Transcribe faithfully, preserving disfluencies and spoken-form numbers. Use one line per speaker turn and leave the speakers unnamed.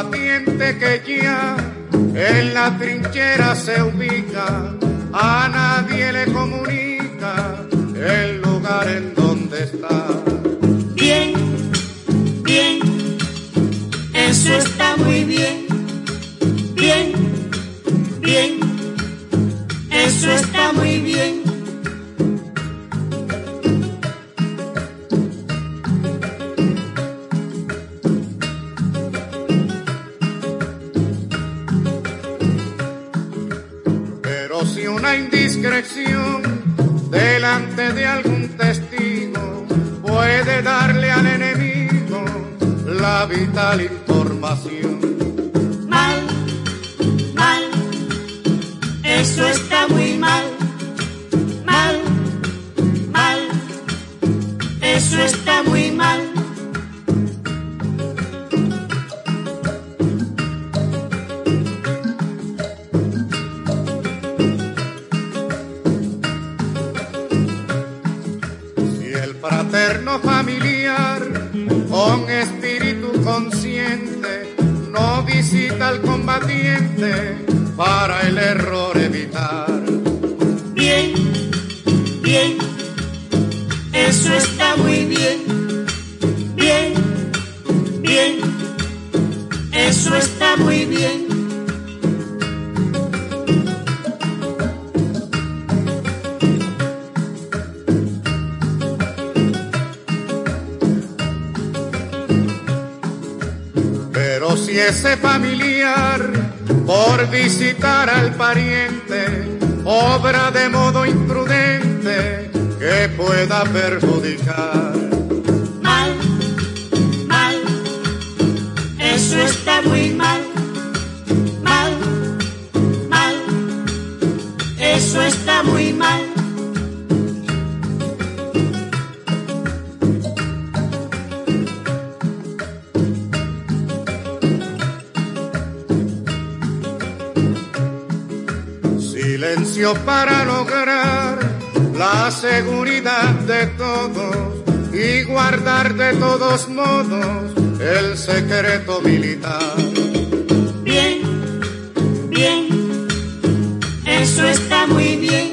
combatiente que ya en la trinchera se ubica, a nadie le comunica el lugar en donde está.
Bien, bien, eso está muy bien. Bien, bien, eso está muy bien.
Pero si una indiscreción delante de algún testigo puede darle al enemigo la vital información.
Mal, mal, eso está muy mal. Mal, mal, eso está muy mal.
Fraterno familiar con espíritu consciente no visita al combatiente para el error evitar.
Bien, bien, eso está muy bien. Bien, bien, eso está muy bien.
Pero si ese familiar, por visitar al pariente, obra de modo imprudente que pueda perjudicar.
Mal, mal, eso está muy mal. Mal, mal, eso está muy mal.
Silencio para lograr la seguridad de todos y guardar de todos modos el secreto militar.
Bien, bien, eso está muy bien.